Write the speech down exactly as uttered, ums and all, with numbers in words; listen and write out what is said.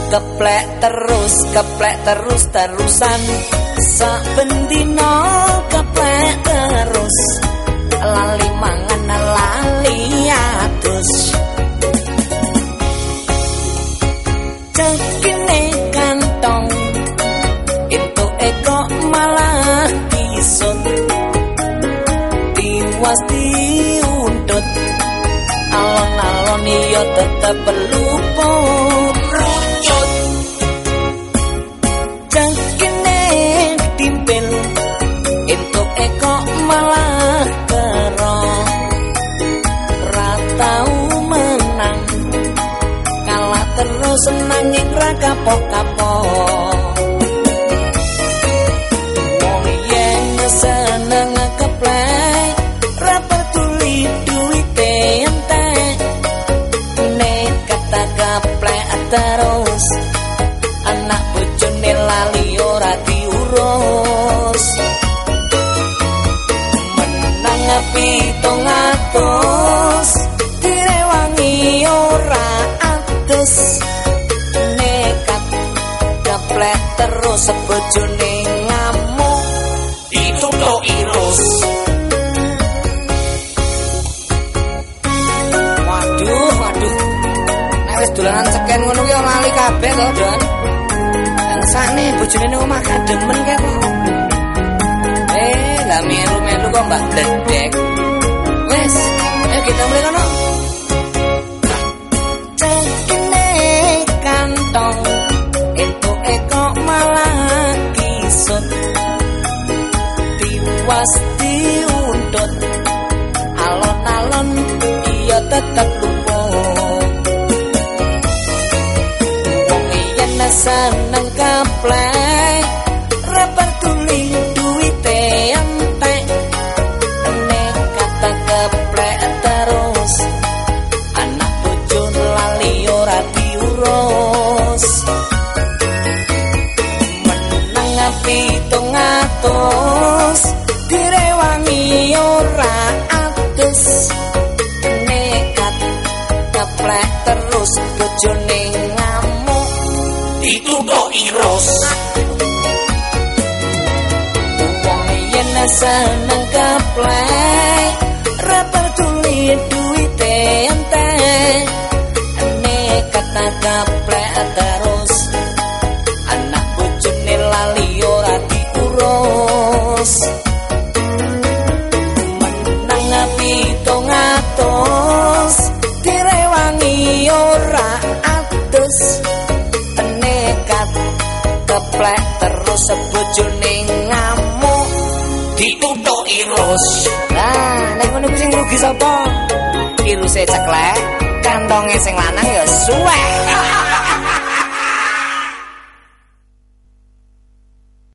keplek terus keplek terus terusan saben dina keplek terus lali mangan lali atus cekine kantong itu eko malah kisut tiwas diundut alon-alon iya tetep peluput rucut cekine timpil itu eko malah kero ratau menang kalah terus nanging ra kapok-kapok wong yen seneng keplek ra peduli duwite entek nek kata keplek terus anak bojone lali ora diurus menang pitung atus direwangi ora atus nekat keplek terus bojone ngamuk itu to irus waduh waduh nek wis dolanan seken ngono ki lali kabeh to Don sakne bojone nang omah kademen kae kok eh lah melu-melu kok mbak dedek wis ayo kita mulai kono cekine kantong itu eko malah kisut tiwas diundut alon-alon iya tetep luput wong yen seneng keplek ra peduli duwite entek nek kata keplek terus anak bojo lali ora diurus menang pitung atus direwangi ora atus nekat keplek terus bojone ngamuk itu to irus wong yen seneng keplek ra peduli duwite entek nekat keplek terus anak bojone lali ora diurus menang pitung atus direwangi ora atus nekat keplek terus bojone ngamuk dituthuk irus lah nek ngono ku sing rugi sapa iruse ceklek kantonge sing lanang ya suwek